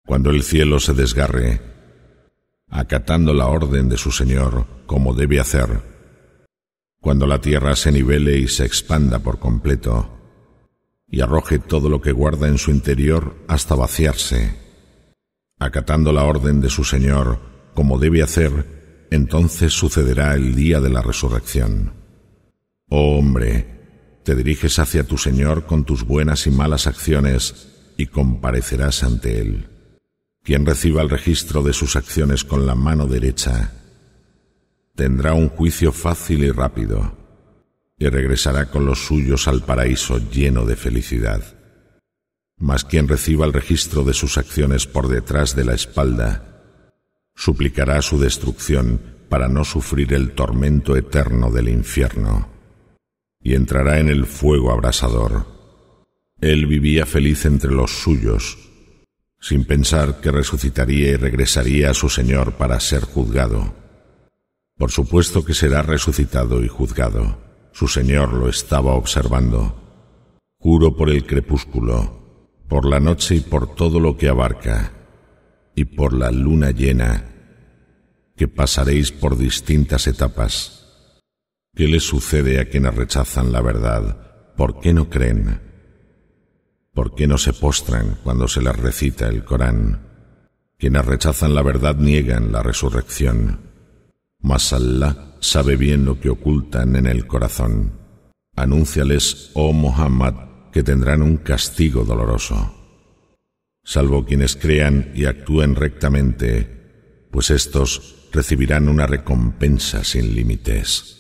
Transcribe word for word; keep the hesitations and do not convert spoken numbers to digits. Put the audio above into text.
Cuando el cielo se desgarre, acatando la orden de su Señor como debe hacer, cuando la tierra se nivele y se expanda por completo, y arroje todo lo que guarda en su interior hasta vaciarse, acatando la orden de su Señor como debe hacer, entonces sucederá el día de la resurrección. Oh hombre, te diriges hacia tu Señor con tus buenas y malas acciones y comparecerás ante Él. Quien reciba el registro de sus acciones con la mano derecha tendrá un juicio fácil y rápido y regresará con los suyos al paraíso lleno de felicidad. Mas quien reciba el registro de sus acciones por detrás de la espalda suplicará su destrucción para no sufrir el tormento eterno del infierno y entrará en el fuego abrasador. Él vivía feliz entre los suyos, sin pensar que resucitaría y regresaría a su Señor para ser juzgado. Por supuesto que será resucitado y juzgado. Su Señor lo estaba observando. Juro por el crepúsculo, por la noche y por todo lo que abarca, y por la luna llena, que pasaréis por distintas etapas. ¿Qué les sucede a quienes rechazan la verdad? ¿Por qué no creen? ¿Por qué no se postran cuando se les recita el Corán? Quienes rechazan la verdad niegan la resurrección. Mas Allah sabe bien lo que ocultan en el corazón. Anúnciales, oh Muhammad, que tendrán un castigo doloroso. Salvo quienes crean y actúen rectamente, pues éstos recibirán una recompensa sin límites.